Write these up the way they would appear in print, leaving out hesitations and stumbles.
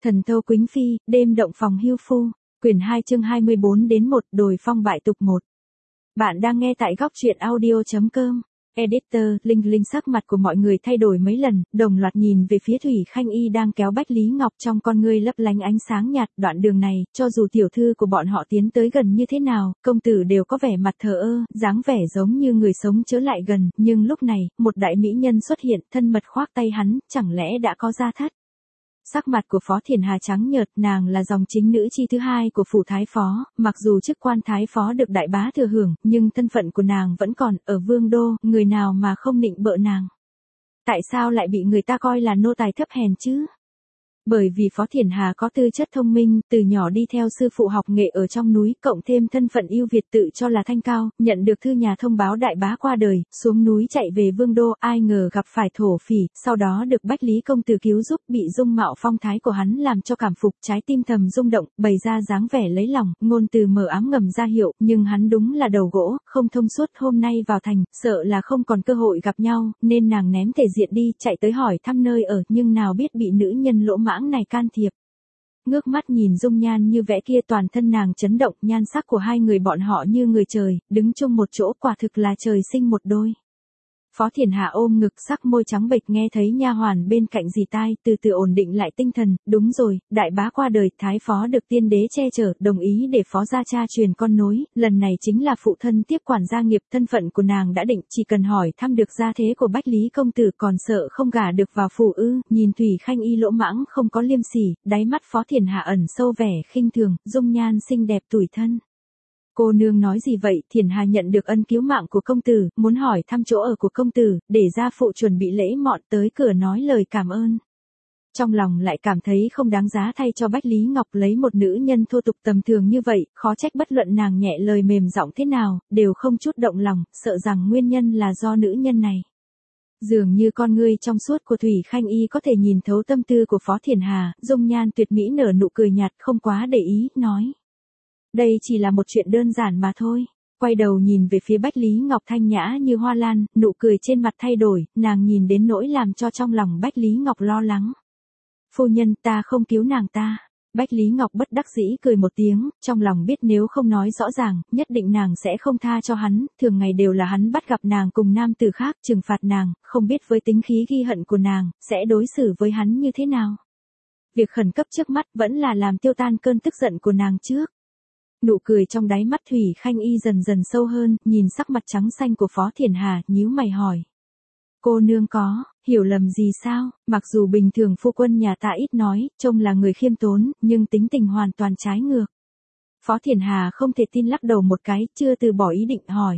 Thần Thâu Quýnh Phi, đêm động phòng hưu phu, quyển 2 chương 24-1, đồi phong bại tục 1. Bạn đang nghe tại góc truyện audio.com. Editor, Linh sắc mặt của mọi người thay đổi mấy lần, đồng loạt nhìn về phía Thủy Khanh Y đang kéo Bách Lý Ngọc trong con ngươi lấp lánh ánh sáng nhạt. Đoạn đường này, cho dù tiểu thư của bọn họ tiến tới gần như thế nào, công tử đều có vẻ mặt thờ ơ, dáng vẻ giống như người sống chớ lại gần, nhưng lúc này, một đại mỹ nhân xuất hiện, thân mật khoác tay hắn, chẳng lẽ đã có gia thất? Sắc mặt của Phó Thiền Hà trắng nhợt, nàng là dòng chính nữ chi thứ hai của phủ thái phó, mặc dù chức quan thái phó được đại bá thừa hưởng, nhưng thân phận của nàng vẫn còn ở vương đô, người nào mà không nịnh bợ nàng. Tại sao lại bị người ta coi là nô tài thấp hèn chứ? Bởi vì Phó Thiền Hà có tư chất thông minh, từ nhỏ đi theo sư phụ học nghệ ở trong núi, cộng thêm thân phận ưu việt tự cho là thanh cao, nhận được thư nhà thông báo đại bá qua đời, xuống núi chạy về vương đô, ai ngờ gặp phải thổ phỉ, sau đó được Bách Lý công tử cứu giúp, bị dung mạo phong thái của hắn làm cho cảm phục, trái tim thầm rung động, bày ra dáng vẻ lấy lòng, ngôn từ mờ ám ngầm ra hiệu, nhưng hắn đúng là đầu gỗ, không thông suốt, hôm nay vào thành, sợ là không còn cơ hội gặp nhau, nên nàng ném thể diện đi, chạy tới hỏi thăm nơi ở, nhưng nào biết bị nữ nhân lỗ mãng này can thiệp. Ngước mắt nhìn dung nhan như vẽ kia, toàn thân nàng chấn động, nhan sắc của hai người bọn họ như người trời, đứng chung một chỗ, quả thực là trời sinh một đôi. Phó Thiền Hà ôm ngực, sắc môi trắng bệch, nghe thấy nha hoàn bên cạnh rì tai, từ từ ổn định lại tinh thần, đúng rồi, đại bá qua đời, thái phó được tiên đế che chở, đồng ý để phó gia cha truyền con nối, lần này chính là phụ thân tiếp quản gia nghiệp, thân phận của nàng đã định, chỉ cần hỏi thăm được gia thế của Bách Lý công tử, còn sợ không gả được vào phủ ư? Nhìn Thủy Khanh Y lỗ mãng không có liêm sỉ, đáy mắt Phó Thiền Hà ẩn sâu vẻ khinh thường, dung nhan xinh đẹp tủi thân. Cô nương nói gì vậy? Thiền Hà nhận được ân cứu mạng của công tử, muốn hỏi thăm chỗ ở của công tử, để gia phụ chuẩn bị lễ mọn tới cửa nói lời cảm ơn. Trong lòng lại cảm thấy không đáng giá thay cho Bách Lý Ngọc lấy một nữ nhân thô tục tầm thường như vậy, khó trách bất luận nàng nhẹ lời mềm giọng thế nào, đều không chút động lòng, sợ rằng nguyên nhân là do nữ nhân này. Dường như con ngươi trong suốt của Thủy Khanh Y có thể nhìn thấu tâm tư của Phó Thiền Hà, dung nhan tuyệt mỹ nở nụ cười nhạt, không quá để ý, nói. Đây chỉ là một chuyện đơn giản mà thôi. Quay đầu nhìn về phía Bách Lý Ngọc thanh nhã như hoa lan, nụ cười trên mặt thay đổi, nàng nhìn đến nỗi làm cho trong lòng Bách Lý Ngọc lo lắng. Phu nhân, ta không cứu nàng ta. Bách Lý Ngọc bất đắc dĩ cười một tiếng, trong lòng biết nếu không nói rõ ràng, nhất định nàng sẽ không tha cho hắn, thường ngày đều là hắn bắt gặp nàng cùng nam tử khác, trừng phạt nàng, không biết với tính khí ghi hận của nàng, sẽ đối xử với hắn như thế nào. Việc khẩn cấp trước mắt vẫn là làm tiêu tan cơn tức giận của nàng trước. Nụ cười trong đáy mắt Thủy Khanh Y dần dần sâu hơn, nhìn sắc mặt trắng xanh của Phó Thiền Hà, nhíu mày hỏi. Cô nương có hiểu lầm gì sao? Mặc dù bình thường phu quân nhà ta ít nói, trông là người khiêm tốn, nhưng tính tình hoàn toàn trái ngược. Phó Thiền Hà không thể tin, lắc đầu một cái, chưa từ bỏ ý định hỏi.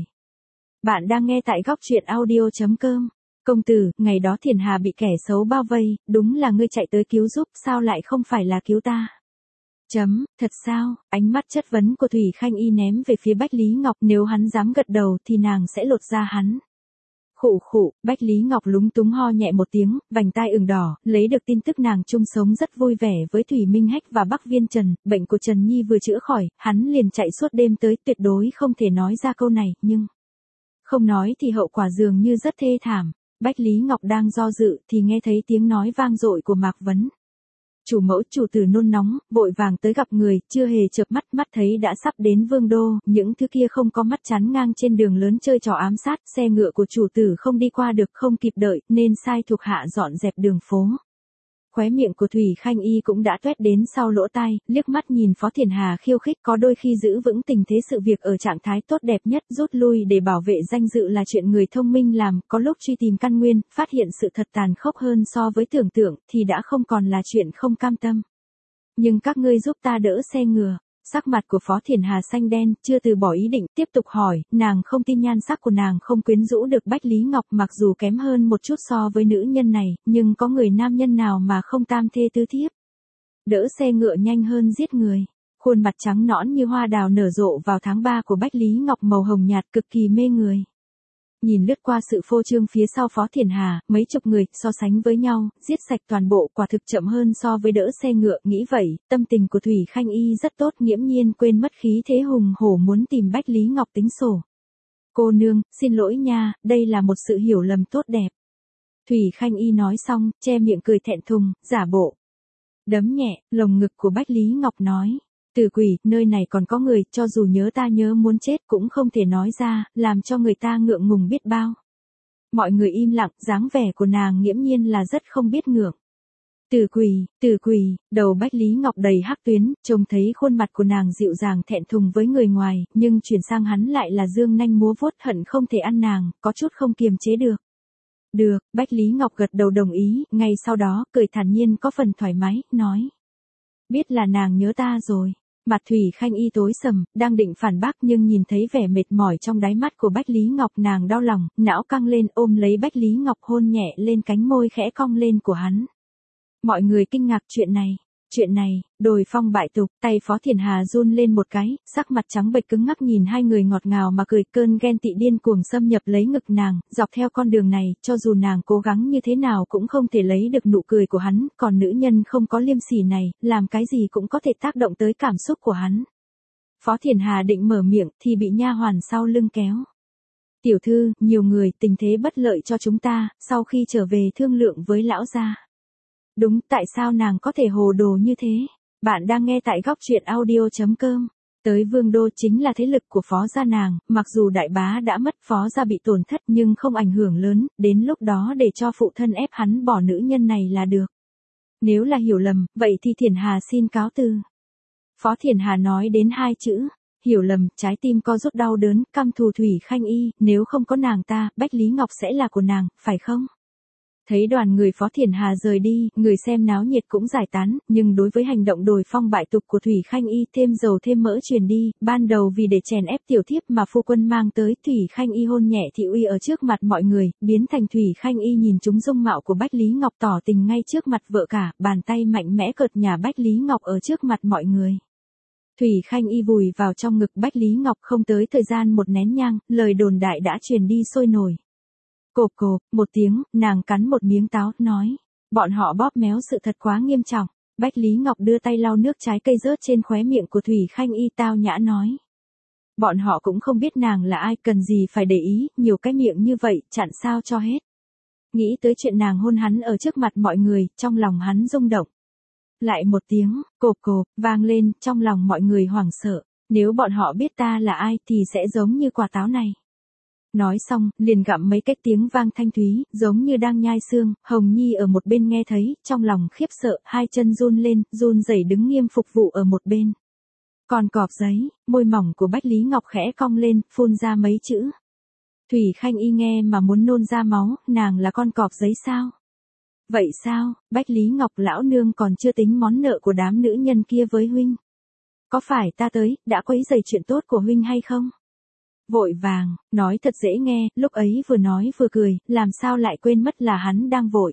Bạn đang nghe tại góc truyện audio.com. Công tử, ngày đó Thiền Hà bị kẻ xấu bao vây, đúng là ngươi chạy tới cứu giúp, sao lại không phải là cứu ta? Thật sao? Ánh mắt chất vấn của Thủy Khanh Y ném về phía Bách Lý Ngọc, nếu hắn dám gật đầu thì nàng sẽ lột da hắn. Khụ khụ, Bách Lý Ngọc lúng túng ho nhẹ một tiếng, vành tai ửng đỏ, lấy được tin tức nàng chung sống rất vui vẻ với Thủy Minh Hách và Bắc Viên Trần, bệnh của Trần Nhi vừa chữa khỏi, hắn liền chạy suốt đêm tới, tuyệt đối không thể nói ra câu này, nhưng không nói thì hậu quả dường như rất thê thảm. Bách Lý Ngọc đang do dự thì nghe thấy tiếng nói vang dội của Mạc Vấn. Chủ mẫu chủ tử nôn nóng, vội vàng tới gặp người, chưa hề chợp mắt, mắt thấy đã sắp đến vương đô, những thứ kia không có mắt chắn ngang trên đường lớn chơi trò ám sát, xe ngựa của chủ tử không đi qua được, không kịp đợi, nên sai thuộc hạ dọn dẹp đường phố. Khóe miệng của Thủy Khanh Y cũng đã toét đến sau lỗ tai, liếc mắt nhìn Phó Thiền Hà khiêu khích, có đôi khi giữ vững tình thế sự việc ở trạng thái tốt đẹp nhất, rút lui để bảo vệ danh dự là chuyện người thông minh làm, có lúc truy tìm căn nguyên, phát hiện sự thật tàn khốc hơn so với tưởng tượng, thì đã không còn là chuyện không cam tâm. Nhưng các ngươi giúp ta đỡ xe ngựa. Sắc mặt của Phó Thiền Hà xanh đen, chưa từ bỏ ý định, tiếp tục hỏi, nàng không tin nhan sắc của nàng không quyến rũ được Bách Lý Ngọc, mặc dù kém hơn một chút so với nữ nhân này, nhưng có người nam nhân nào mà không tam thê tứ thiếp. Đỡ xe ngựa nhanh hơn giết người. Khuôn mặt trắng nõn như hoa đào nở rộ vào tháng 3 của Bách Lý Ngọc màu hồng nhạt cực kỳ mê người. Nhìn lướt qua sự phô trương phía sau Phó Thiền Hà, mấy chục người, so sánh với nhau, giết sạch toàn bộ, quả thực chậm hơn so với đỡ xe ngựa, nghĩ vậy, tâm tình của Thủy Khanh Y rất tốt, nghiễm nhiên quên mất khí thế hùng hổ muốn tìm Bách Lý Ngọc tính sổ. Cô nương, xin lỗi nha, đây là một sự hiểu lầm tốt đẹp. Thủy Khanh Y nói xong, che miệng cười thẹn thùng, giả bộ. Đấm nhẹ, lồng ngực của Bách Lý Ngọc nói. Tử quỷ, nơi này còn có người, cho dù nhớ ta nhớ muốn chết cũng không thể nói ra, làm cho người ta ngượng ngùng biết bao. Mọi người im lặng, dáng vẻ của nàng nghiễm nhiên là rất không biết ngượng. Tử quỷ, đầu Bách Lý Ngọc đầy hắc tuyến, trông thấy khuôn mặt của nàng dịu dàng thẹn thùng với người ngoài, nhưng chuyển sang hắn lại là dương nanh múa vuốt hận không thể ăn nàng, có chút không kiềm chế được. Được, Bách Lý Ngọc gật đầu đồng ý, ngay sau đó, cười thản nhiên có phần thoải mái, nói. Biết là nàng nhớ ta rồi. Mặt Thủy Khanh Y tối sầm, đang định phản bác nhưng nhìn thấy vẻ mệt mỏi trong đáy mắt của Bách Lý Ngọc nàng đau lòng, não căng lên ôm lấy Bách Lý Ngọc hôn nhẹ lên cánh môi khẽ cong lên của hắn. Mọi người kinh ngạc chuyện này, đồi phong bại tục, tay Phó Thiển Hà run lên một cái, sắc mặt trắng bệch cứng ngắc nhìn hai người ngọt ngào mà cười, cơn ghen tị điên cuồng xâm nhập lấy ngực nàng, dọc theo con đường này, cho dù nàng cố gắng như thế nào cũng không thể lấy được nụ cười của hắn, còn nữ nhân không có liêm sỉ này, làm cái gì cũng có thể tác động tới cảm xúc của hắn. Phó Thiển Hà định mở miệng thì bị nha hoàn sau lưng kéo. Tiểu thư, nhiều người, tình thế bất lợi cho chúng ta, sau khi trở về thương lượng với lão gia. Đúng, tại sao nàng có thể hồ đồ như thế? Bạn đang nghe tại góc truyện audio.com. Tới Vương Đô chính là thế lực của Phó gia nàng, mặc dù đại bá đã mất, Phó gia bị tổn thất nhưng không ảnh hưởng lớn, đến lúc đó để cho phụ thân ép hắn bỏ nữ nhân này là được. Nếu là hiểu lầm, vậy thì Thiển Hà xin cáo từ. Phó Thiển Hà nói đến hai chữ, hiểu lầm, trái tim co rút đau đớn, căm thù Thủy Khanh Y, nếu không có nàng ta, Bách Lý Ngọc sẽ là của nàng, phải không? Thấy đoàn người Phó Thiển Hà rời đi, người xem náo nhiệt cũng giải tán, nhưng đối với hành động đồi phong bại tục của Thủy Khanh Y thêm dầu thêm mỡ truyền đi, ban đầu vì để chèn ép tiểu thiếp mà phu quân mang tới, Thủy Khanh Y hôn nhẹ thị uy ở trước mặt mọi người, biến thành Thủy Khanh Y nhìn trúng dung mạo của Bách Lý Ngọc tỏ tình ngay trước mặt vợ cả, bàn tay mạnh mẽ cợt nhả Bách Lý Ngọc ở trước mặt mọi người. Thủy Khanh Y vùi vào trong ngực Bách Lý Ngọc không tới thời gian một nén nhang, lời đồn đại đã truyền đi sôi nổi. Cộp cộp, một tiếng, nàng cắn một miếng táo, nói. Bọn họ bóp méo sự thật quá nghiêm trọng. Bách Lý Ngọc đưa tay lau nước trái cây rớt trên khóe miệng của Thủy Khanh Y tao nhã nói. Bọn họ cũng không biết nàng là ai, cần gì phải để ý, nhiều cái miệng như vậy, chặn sao cho hết. Nghĩ tới chuyện nàng hôn hắn ở trước mặt mọi người, trong lòng hắn rung động. Lại một tiếng, cộp cộp, vang lên, trong lòng mọi người hoảng sợ. Nếu bọn họ biết ta là ai thì sẽ giống như quả táo này. Nói xong, liền gặm mấy cái tiếng vang thanh thúy, giống như đang nhai xương, Hồng Nhi ở một bên nghe thấy, trong lòng khiếp sợ, hai chân run lên, run rẩy đứng nghiêm phục vụ ở một bên. Còn cọp giấy, môi mỏng của Bách Lý Ngọc khẽ cong lên, phun ra mấy chữ. Thủy Khanh Y nghe mà muốn nôn ra máu, nàng là con cọp giấy sao? Vậy sao, Bách Lý Ngọc lão nương còn chưa tính món nợ của đám nữ nhân kia với huynh? Có phải ta tới, đã quấy rầy chuyện tốt của huynh hay không? Vội vàng, nói thật dễ nghe, lúc ấy vừa nói vừa cười, làm sao lại quên mất là hắn đang vội.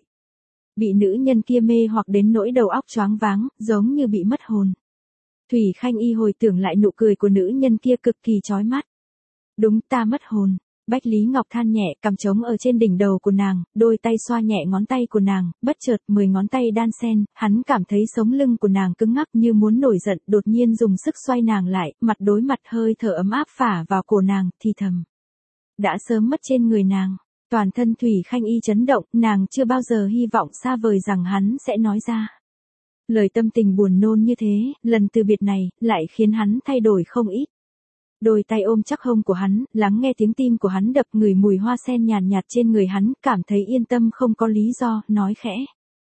Bị nữ nhân kia mê hoặc đến nỗi đầu óc choáng váng, giống như bị mất hồn. Thủy Khanh Y hồi tưởng lại nụ cười của nữ nhân kia cực kỳ chói mắt. Đúng, ta mất hồn. Bách Lý Ngọc than nhẹ, cầm trống ở trên đỉnh đầu của nàng, đôi tay xoa nhẹ ngón tay của nàng, bất chợt 10 ngón tay đan xen, hắn cảm thấy sống lưng của nàng cứng ngắc như muốn nổi giận, đột nhiên dùng sức xoay nàng lại, mặt đối mặt hơi thở ấm áp phả vào cổ nàng, thì thầm. Đã sớm mất trên người nàng, toàn thân Thủy Khanh Y chấn động, nàng chưa bao giờ hy vọng xa vời rằng hắn sẽ nói ra. Lời tâm tình buồn nôn như thế, lần từ biệt này, lại khiến hắn thay đổi không ít. Đôi tay ôm chắc hông của hắn, lắng nghe tiếng tim của hắn đập, ngửi mùi hoa sen nhàn nhạt trên người hắn, cảm thấy yên tâm không có lý do, nói khẽ.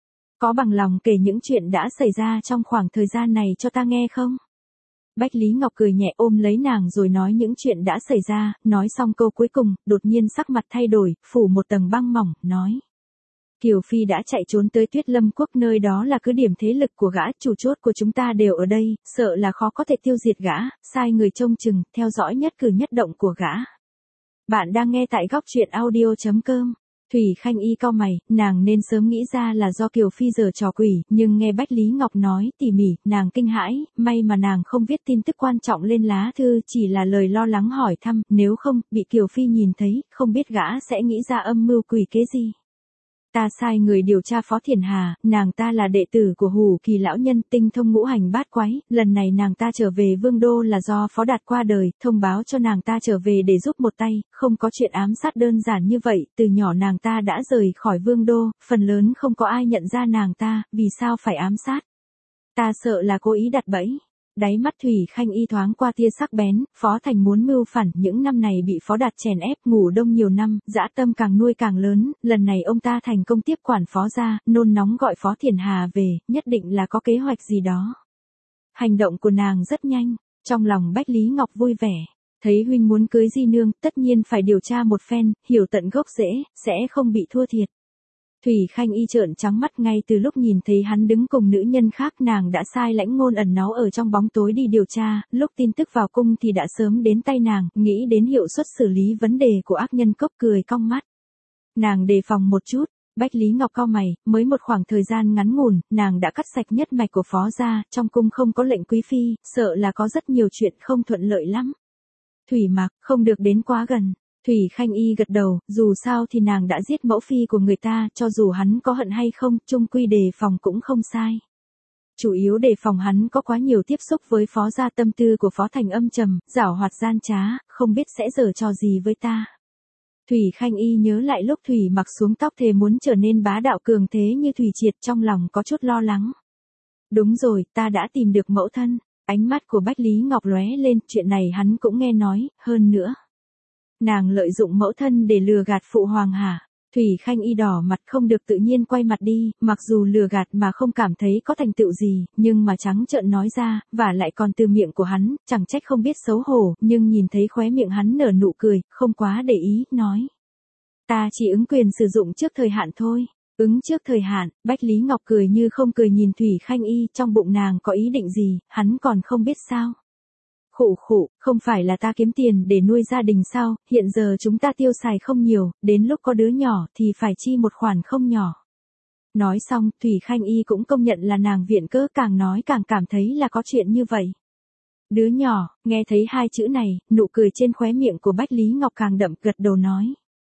Có bằng lòng kể những chuyện đã xảy ra trong khoảng thời gian này cho ta nghe không? Bách Lý Ngọc cười nhẹ ôm lấy nàng rồi nói những chuyện đã xảy ra, nói xong câu cuối cùng, đột nhiên sắc mặt thay đổi, phủ một tầng băng mỏng, nói. Kiều Phi đã chạy trốn tới Tuyết Lâm Quốc, nơi đó là cứ điểm thế lực của gã, chủ chốt của chúng ta đều ở đây, sợ là khó có thể tiêu diệt gã, sai người trông chừng, theo dõi nhất cử nhất động của gã. Bạn đang nghe tại góc truyện audio.com. Thủy Khanh Y cau mày, nàng nên sớm nghĩ ra là do Kiều Phi giở trò quỷ, nhưng nghe Bách Lý Ngọc nói tỉ mỉ, nàng kinh hãi, may mà nàng không viết tin tức quan trọng lên lá thư, chỉ là lời lo lắng hỏi thăm, nếu không, bị Kiều Phi nhìn thấy, không biết gã sẽ nghĩ ra âm mưu quỷ kế gì. Ta sai người điều tra Phó Thiển Hà, nàng ta là đệ tử của Hủ Kỳ lão nhân, tinh thông ngũ hành bát quái, lần này nàng ta trở về Vương Đô là do Phó Đạt qua đời, thông báo cho nàng ta trở về để giúp một tay, không có chuyện ám sát đơn giản như vậy, từ nhỏ nàng ta đã rời khỏi Vương Đô, phần lớn không có ai nhận ra nàng ta, vì sao phải ám sát. Ta sợ là cố ý đặt bẫy. Đáy mắt Thủy Khanh Y thoáng qua tia sắc bén, Phó Thành muốn mưu phản, những năm này bị Phó Đạt chèn ép, ngủ đông nhiều năm, dã tâm càng nuôi càng lớn, lần này ông ta thành công tiếp quản Phó gia, nôn nóng gọi Phó Thiền Hà về, nhất định là có kế hoạch gì đó. Hành động của nàng rất nhanh, trong lòng Bách Lý Ngọc vui vẻ. Thấy huynh muốn cưới di nương, tất nhiên phải điều tra một phen, hiểu tận gốc rễ, sẽ không bị thua thiệt. Thủy Khanh Y trợn trắng mắt ngay từ lúc nhìn thấy hắn đứng cùng nữ nhân khác, nàng đã sai lãnh ngôn ẩn náu ở trong bóng tối đi điều tra, lúc tin tức vào cung thì đã sớm đến tay nàng, nghĩ đến hiệu suất xử lý vấn đề của ác nhân cốc cười cong mắt. Nàng đề phòng một chút, Bách Lý Ngọc cau mày, mới một khoảng thời gian ngắn ngủn, nàng đã cắt sạch nhất mạch của Phó gia, trong cung không có lệnh quý phi, sợ là có rất nhiều chuyện không thuận lợi lắm. Thủy Mặc, không được đến quá gần. Thủy Khanh Y gật đầu, dù sao thì nàng đã giết mẫu phi của người ta, cho dù hắn có hận hay không, chung quy đề phòng cũng không sai. Chủ yếu đề phòng hắn có quá nhiều tiếp xúc với Phó gia, tâm tư của Phó Thành âm trầm, giảo hoạt gian trá, không biết sẽ giở trò gì với ta. Thủy Khanh Y nhớ lại lúc Thủy Mặc xuống tóc thề muốn trở nên bá đạo cường thế như Thủy Triệt, trong lòng có chút lo lắng. Đúng rồi, ta đã tìm được mẫu thân. Ánh mắt của Bách Lý Ngọc lóe lên, chuyện này hắn cũng nghe nói, hơn nữa. Nàng lợi dụng mẫu thân để lừa gạt phụ hoàng hả? Thủy Khanh Y đỏ mặt không được tự nhiên quay mặt đi, mặc dù lừa gạt mà không cảm thấy có thành tựu gì, nhưng mà trắng trợn nói ra, và lại còn từ miệng của hắn, chẳng trách không biết xấu hổ, nhưng nhìn thấy khóe miệng hắn nở nụ cười, không quá để ý, nói. Ta chỉ ứng quyền sử dụng trước thời hạn thôi. Ứng trước thời hạn, Bách Lý Ngọc cười như không cười nhìn Thủy Khanh Y, trong bụng nàng có ý định gì, hắn còn không biết sao. Khụ khụ, không phải là ta kiếm tiền để nuôi gia đình sao, hiện giờ chúng ta tiêu xài không nhiều, đến lúc có đứa nhỏ thì phải chi một khoản không nhỏ. Nói xong, Thủy Khanh Y cũng công nhận là nàng viện cớ, càng nói càng cảm thấy là có chuyện như vậy. Đứa nhỏ, nghe thấy hai chữ này, nụ cười trên khóe miệng của Bách Lý Ngọc càng đậm, gật đầu nói.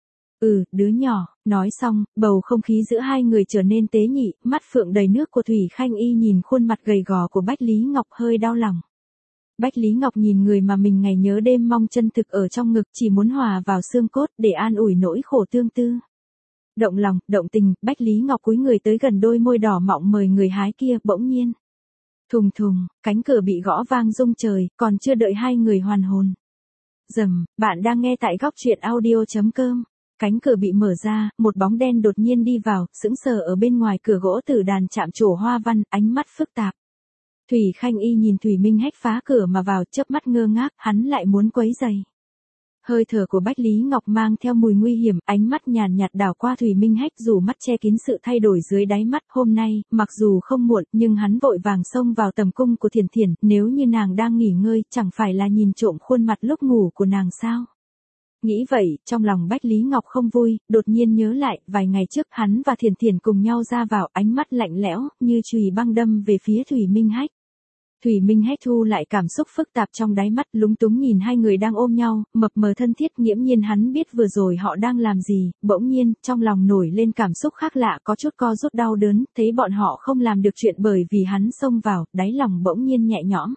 Đứa nhỏ, nói xong, bầu không khí giữa hai người trở nên tế nhị, mắt phượng đầy nước của Thủy Khanh Y nhìn khuôn mặt gầy gò của Bách Lý Ngọc hơi đau lòng. Bách Lý Ngọc nhìn người mà mình ngày nhớ đêm mong chân thực ở trong ngực, chỉ muốn hòa vào xương cốt để an ủi nỗi khổ tương tư. Động lòng, động tình, Bách Lý Ngọc cúi người tới gần đôi môi đỏ mọng mời người hái kia, bỗng nhiên. Thùng thùng, cánh cửa bị gõ vang rung trời, còn chưa đợi hai người hoàn hồn. Rầm, bạn đang nghe tại góc truyện audio.com. Cánh cửa bị mở ra, một bóng đen đột nhiên đi vào, sững sờ ở bên ngoài cửa gỗ tử đàn chạm trổ hoa văn, ánh mắt phức tạp. Thủy Khanh Y nhìn Thủy Minh Hách phá cửa mà vào, chớp mắt ngơ ngác, hắn lại muốn quấy rầy. Hơi thở của Bách Lý Ngọc mang theo mùi nguy hiểm, ánh mắt nhàn nhạt đảo qua Thủy Minh Hách, dù mắt che kín sự thay đổi dưới đáy mắt. Hôm nay, mặc dù không muộn, nhưng hắn vội vàng xông vào tầm cung của Thiền Thiền, nếu như nàng đang nghỉ ngơi, chẳng phải là nhìn trộm khuôn mặt lúc ngủ của nàng sao? Nghĩ vậy, trong lòng Bách Lý Ngọc không vui, đột nhiên nhớ lại, vài ngày trước hắn và Thiền Thiền cùng nhau ra vào, ánh mắt lạnh lẽo, như chùy băng đâm về phía Thủy Minh Hách. Thủy Minh Hách thu lại cảm xúc phức tạp trong đáy mắt, lúng túng nhìn hai người đang ôm nhau, mập mờ thân thiết, nghiễm nhiên hắn biết vừa rồi họ đang làm gì, bỗng nhiên, trong lòng nổi lên cảm xúc khác lạ, có chút co rút đau đớn, thấy bọn họ không làm được chuyện bởi vì hắn xông vào, đáy lòng bỗng nhiên nhẹ nhõm.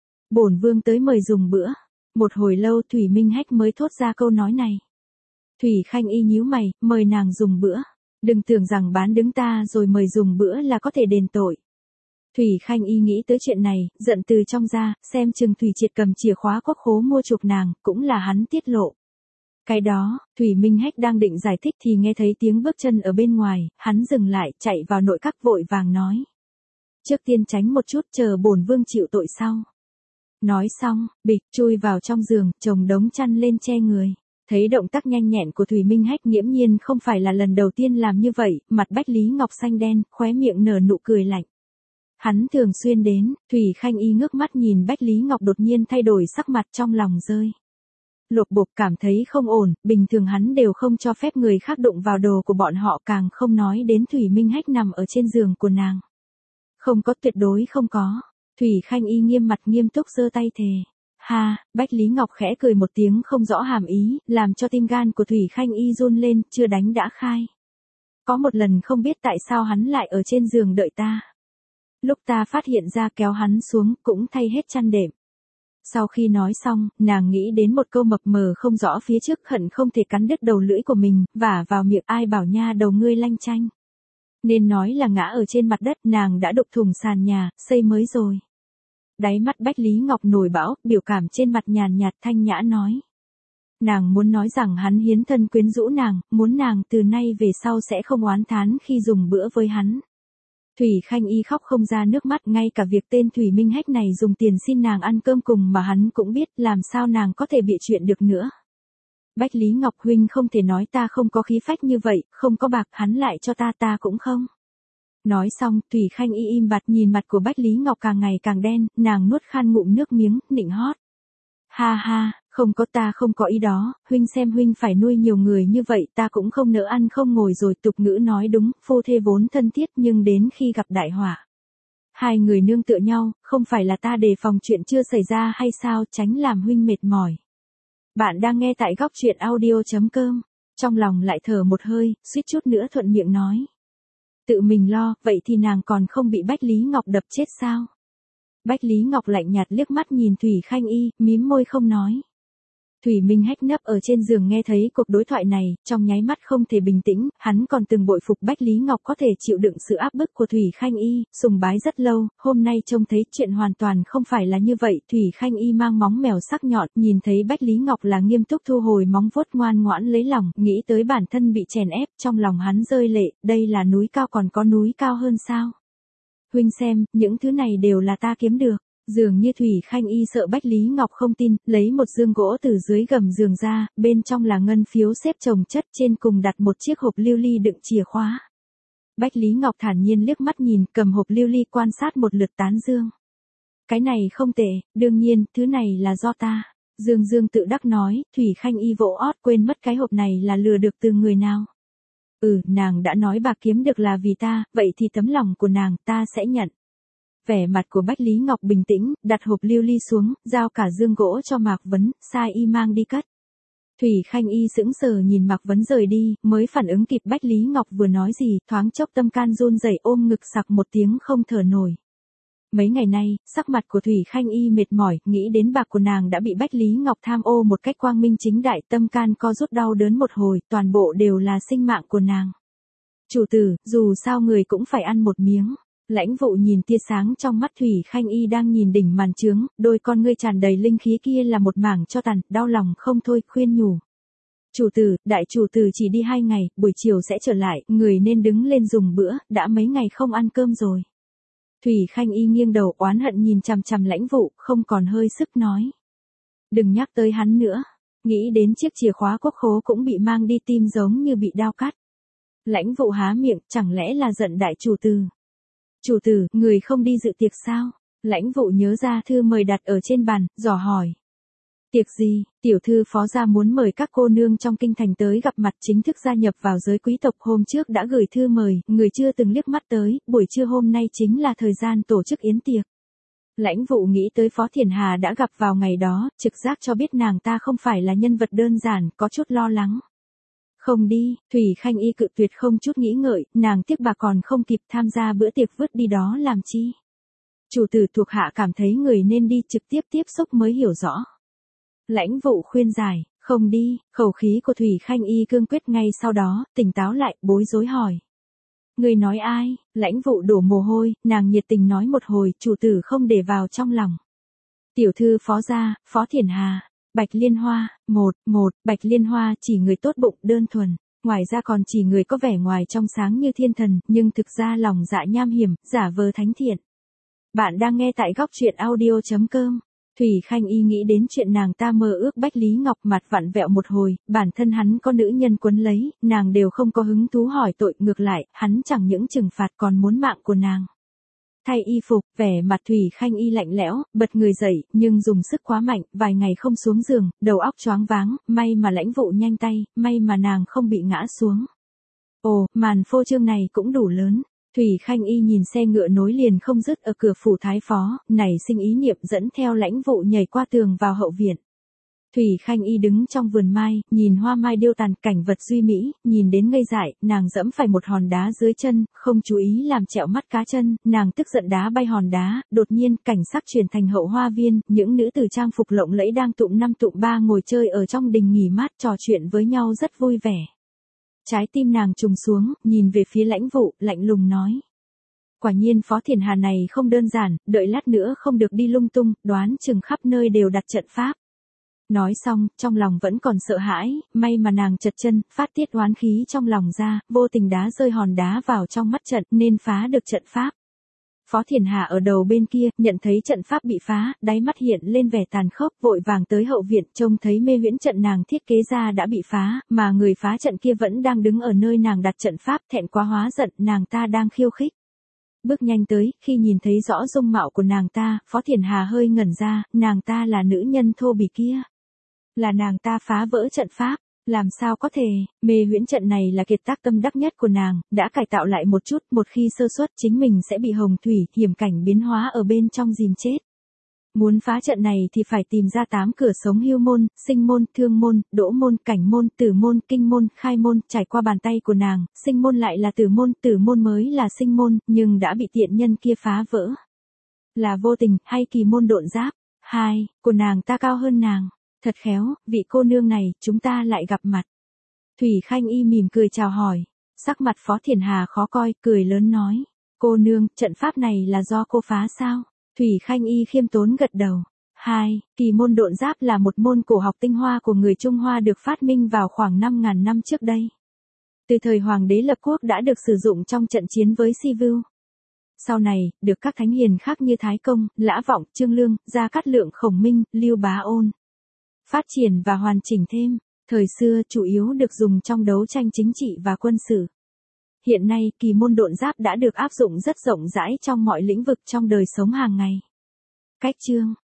Bổn vương tới mời dùng bữa. Một hồi lâu Thủy Minh Hách mới thốt ra câu nói này. Thủy Khanh Y nhíu mày, mời nàng dùng bữa. Đừng tưởng rằng bán đứng ta rồi mời dùng bữa là có thể đền tội. Thủy Khanh Y nghĩ tới chuyện này, giận từ trong ra, xem chừng Thủy Triệt cầm chìa khóa quốc khố mua chuộc nàng, cũng là hắn tiết lộ. Cái đó, Thủy Minh Hách đang định giải thích thì nghe thấy tiếng bước chân ở bên ngoài, hắn dừng lại, chạy vào nội các vội vàng nói. Trước tiên tránh một chút, chờ bổn vương chịu tội sau. Nói xong, bịch chui vào trong giường, chồng đống chăn lên che người. Thấy động tác nhanh nhẹn của Thủy Minh Hách nghiễm nhiên không phải là lần đầu tiên làm như vậy, mặt Bách Lý Ngọc xanh đen, khóe miệng nở nụ cười lạnh. Hắn thường xuyên đến, Thủy Khanh Y ngước mắt nhìn Bách Lý Ngọc đột nhiên thay đổi sắc mặt, trong lòng rơi. Lột bột, cảm thấy không ổn, bình thường hắn đều không cho phép người khác đụng vào đồ của bọn họ, càng không nói đến Thủy Minh Hách nằm ở trên giường của nàng. Không có, tuyệt đối không có. Thủy Khanh Y nghiêm mặt nghiêm túc giơ tay thề. Ha, Bách Lý Ngọc khẽ cười một tiếng không rõ hàm ý, làm cho tim gan của Thủy Khanh Y run lên, chưa đánh đã khai. Có một lần không biết tại sao hắn lại ở trên giường đợi ta. Lúc ta phát hiện ra kéo hắn xuống, cũng thay hết chăn đệm. Sau khi nói xong, nàng nghĩ đến một câu mập mờ không rõ phía trước, hận không thể cắn đứt đầu lưỡi của mình, vả vào miệng, ai bảo nha đầu ngươi lanh chanh. Nên nói là ngã ở trên mặt đất, nàng đã đục thủng sàn nhà, xây mới rồi. Đáy mắt Bách Lý Ngọc nổi bão, biểu cảm trên mặt nhàn nhạt thanh nhã nói. Nàng muốn nói rằng hắn hiến thân quyến rũ nàng, muốn nàng từ nay về sau sẽ không oán thán khi dùng bữa với hắn. Thủy Khanh Y khóc không ra nước mắt, ngay cả việc tên Thủy Minh Hách này dùng tiền xin nàng ăn cơm cùng mà hắn cũng biết, làm sao nàng có thể bịa chuyện được nữa. Bách Lý Ngọc huynh không thể nói ta không có khí phách như vậy, không có bạc hắn lại cho ta cũng không. Nói xong, Thủy Khanh Y im bặt nhìn mặt của Bách Lý Ngọc càng ngày càng đen, nàng nuốt khan ngụm nước miếng, nịnh hót. Ha ha, không có, ta không có ý đó, huynh xem huynh phải nuôi nhiều người như vậy ta cũng không nỡ ăn không ngồi rồi, tục ngữ nói đúng, phu thê vốn thân thiết nhưng đến khi gặp đại họa. Hai người nương tựa nhau, không phải là ta đề phòng chuyện chưa xảy ra hay sao, tránh làm huynh mệt mỏi. Bạn đang nghe tại góc truyện audio.com, trong lòng lại thở một hơi, suýt chút nữa thuận miệng nói. Tự mình lo, vậy thì nàng còn không bị Bách Lý Ngọc đập chết sao? Bách Lý Ngọc lạnh nhạt liếc mắt nhìn Thủy Khanh Y, mím môi không nói. Thủy Minh Hách nấp ở trên giường nghe thấy cuộc đối thoại này, trong nháy mắt không thể bình tĩnh, hắn còn từng bội phục Bách Lý Ngọc có thể chịu đựng sự áp bức của Thủy Khanh Y, sùng bái rất lâu, hôm nay trông thấy chuyện hoàn toàn không phải là như vậy, Thủy Khanh Y mang móng mèo sắc nhọn, nhìn thấy Bách Lý Ngọc là nghiêm túc thu hồi móng vuốt ngoan ngoãn lấy lòng, nghĩ tới bản thân bị chèn ép, trong lòng hắn rơi lệ, đây là núi cao còn có núi cao hơn sao? Huynh xem, những thứ này đều là ta kiếm được. Dường như Thủy Khanh Y sợ Bách Lý Ngọc không tin, lấy một dương gỗ từ dưới gầm giường ra, bên trong là ngân phiếu xếp chồng chất, trên cùng đặt một chiếc hộp lưu ly đựng chìa khóa. Bách Lý Ngọc thản nhiên liếc mắt nhìn, cầm hộp lưu ly quan sát một lượt tán dương. Cái này không tệ, đương nhiên, thứ này là do ta. Dương tự đắc nói, Thủy Khanh Y vỗ ót quên mất cái hộp này là lừa được từ người nào. Nàng đã nói bạc kiếm được là vì ta, vậy thì tấm lòng của nàng ta sẽ nhận. Vẻ mặt của Bách Lý Ngọc bình tĩnh, đặt hộp lưu ly xuống, giao cả dương gỗ cho Mạc Vấn, sai y mang đi cất. Thủy Khanh Y sững sờ nhìn Mạc Vấn rời đi, mới phản ứng kịp Bách Lý Ngọc vừa nói gì, thoáng chốc tâm can run rẩy ôm ngực sặc một tiếng không thở nổi. Mấy ngày nay, sắc mặt của Thủy Khanh Y mệt mỏi, nghĩ đến bạc của nàng đã bị Bách Lý Ngọc tham ô một cách quang minh chính đại, tâm can co rút đau đớn một hồi, toàn bộ đều là sinh mạng của nàng. Chủ tử, dù sao người cũng phải ăn một miếng. Lãnh Vụ nhìn tia sáng trong mắt Thủy Khanh Y đang nhìn đỉnh màn trướng, đôi con ngươi tràn đầy linh khí kia là một mảng cho tàn, đau lòng không thôi, khuyên nhủ. Chủ tử, đại chủ tử chỉ đi 2 ngày, buổi chiều sẽ trở lại, người nên đứng lên dùng bữa, đã mấy ngày không ăn cơm rồi. Thủy Khanh Y nghiêng đầu oán hận nhìn chằm chằm Lãnh Vụ, không còn hơi sức nói. Đừng nhắc tới hắn nữa, nghĩ đến chiếc chìa khóa quốc khố cũng bị mang đi, tim giống như bị đao cắt. Lãnh Vụ há miệng, chẳng lẽ là giận đại chủ tử. Chủ tử, người không đi dự tiệc sao? Lãnh Vụ nhớ ra thư mời đặt ở trên bàn, dò hỏi. Tiệc gì? Tiểu thư phó gia muốn mời các cô nương trong kinh thành tới gặp mặt, chính thức gia nhập vào giới quý tộc, hôm trước đã gửi thư mời, người chưa từng liếc mắt tới, buổi trưa hôm nay chính là thời gian tổ chức yến tiệc. Lãnh Vụ nghĩ tới Phó Thiển Hà đã gặp vào ngày đó, trực giác cho biết nàng ta không phải là nhân vật đơn giản, có chút lo lắng. Không đi, Thủy Khanh Y cự tuyệt không chút nghĩ ngợi, nàng tiếc bà còn không kịp tham gia bữa tiệc vứt đi đó làm chi. Chủ tử thuộc hạ cảm thấy người nên đi, trực tiếp tiếp xúc mới hiểu rõ. Lãnh Vụ khuyên giải, không đi, khẩu khí của Thủy Khanh Y cương quyết, ngay sau đó, tỉnh táo lại, bối rối hỏi. Người nói ai? Lãnh Vụ đổ mồ hôi, nàng nhiệt tình nói một hồi, chủ tử không để vào trong lòng. Tiểu thư phó gia, Phó Thiển Hà. Bạch Liên Hoa, Bạch Liên Hoa chỉ người tốt bụng, đơn thuần, ngoài ra còn chỉ người có vẻ ngoài trong sáng như thiên thần, nhưng thực ra lòng dạ nham hiểm, giả vờ thánh thiện. Bạn đang nghe tại góc truyện audio.com. Thủy Khanh Y nghĩ đến chuyện nàng ta mơ ước Bách Lý Ngọc, mặt vặn vẹo một hồi, bản thân hắn có nữ nhân quấn lấy, nàng đều không có hứng thú hỏi tội, ngược lại, hắn chẳng những trừng phạt còn muốn mạng của nàng. Thay y phục, vẻ mặt Thủy Khanh Y lạnh lẽo, bật người dậy, nhưng dùng sức quá mạnh, vài ngày không xuống giường, đầu óc choáng váng, may mà Lãnh Vụ nhanh tay, may mà nàng không bị ngã xuống. Ồ, màn phô trương này cũng đủ lớn. Thủy Khanh Y nhìn xe ngựa nối liền không dứt ở cửa phủ thái phó, nảy sinh ý niệm dẫn theo Lãnh Vụ nhảy qua tường vào hậu viện. Thủy Khanh Y đứng trong vườn mai, nhìn hoa mai điêu tàn, cảnh vật duy mỹ, nhìn đến ngây dại, nàng dẫm phải một hòn đá dưới chân, không chú ý làm trẹo mắt cá chân, nàng tức giận đá bay hòn đá, đột nhiên cảnh sắc chuyển thành hậu hoa viên, những nữ tử trang phục lộng lẫy đang tụm 5 tụm 3 ngồi chơi ở trong đình nghỉ mát, trò chuyện với nhau rất vui vẻ. Trái tim nàng trùng xuống, nhìn về phía Lãnh Vũ, lạnh lùng nói. Quả nhiên Phó Thiền Hà này không đơn giản, đợi lát nữa không được đi lung tung, đoán chừng khắp nơi đều đặt trận pháp. Nói xong, trong lòng vẫn còn sợ hãi, may mà nàng chật chân, phát tiết oán khí trong lòng ra, vô tình đá rơi hòn đá vào trong mắt trận, nên phá được trận pháp. Phó Thiền Hà ở đầu bên kia, nhận thấy trận pháp bị phá, đáy mắt hiện lên vẻ tàn khốc, vội vàng tới hậu viện, trông thấy mê huyễn trận nàng thiết kế ra đã bị phá, mà người phá trận kia vẫn đang đứng ở nơi nàng đặt trận pháp, thẹn quá hóa giận, nàng ta đang khiêu khích. Bước nhanh tới, khi nhìn thấy rõ dung mạo của nàng ta, Phó Thiền Hà hơi ngẩn ra, nàng ta là nữ nhân thô bỉ kia. Là nàng ta phá vỡ trận pháp, làm sao có thể, mê huyễn trận này là kiệt tác tâm đắc nhất của nàng, đã cải tạo lại một chút, một khi sơ suất chính mình sẽ bị hồng thủy, hiểm cảnh biến hóa ở bên trong dìm chết. Muốn phá trận này thì phải tìm ra 8 cửa sống hưu môn, sinh môn, thương môn, đỗ môn, cảnh môn, tử môn, kinh môn, khai môn, trải qua bàn tay của nàng, sinh môn lại là tử môn mới là sinh môn, nhưng đã bị tiện nhân kia phá vỡ. Là vô tình, hay kỳ môn độn giáp? 2, của nàng ta cao hơn nàng. Thật khéo, vị cô nương này, chúng ta lại gặp mặt. Thủy Khanh Y mỉm cười chào hỏi. Sắc mặt Phó Thiền Hà khó coi, cười lớn nói. Cô nương, trận pháp này là do cô phá sao? Thủy Khanh Y khiêm tốn gật đầu. 2, kỳ môn độn giáp là một môn cổ học tinh hoa của người Trung Hoa được phát minh vào khoảng 5.000 năm trước đây. Từ thời Hoàng đế lập quốc đã được sử dụng trong trận chiến với Si Vưu. Sau này, được các thánh hiền khác như Thái Công, Lã Vọng, Trương Lương, Gia Cát Lượng, Khổng Minh, Lưu Bá Ôn phát triển và hoàn chỉnh thêm. Thời xưa chủ yếu được dùng trong đấu tranh chính trị và quân sự. Hiện nay, kỳ môn độn giáp đã được áp dụng rất rộng rãi trong mọi lĩnh vực trong đời sống hàng ngày. Cách chương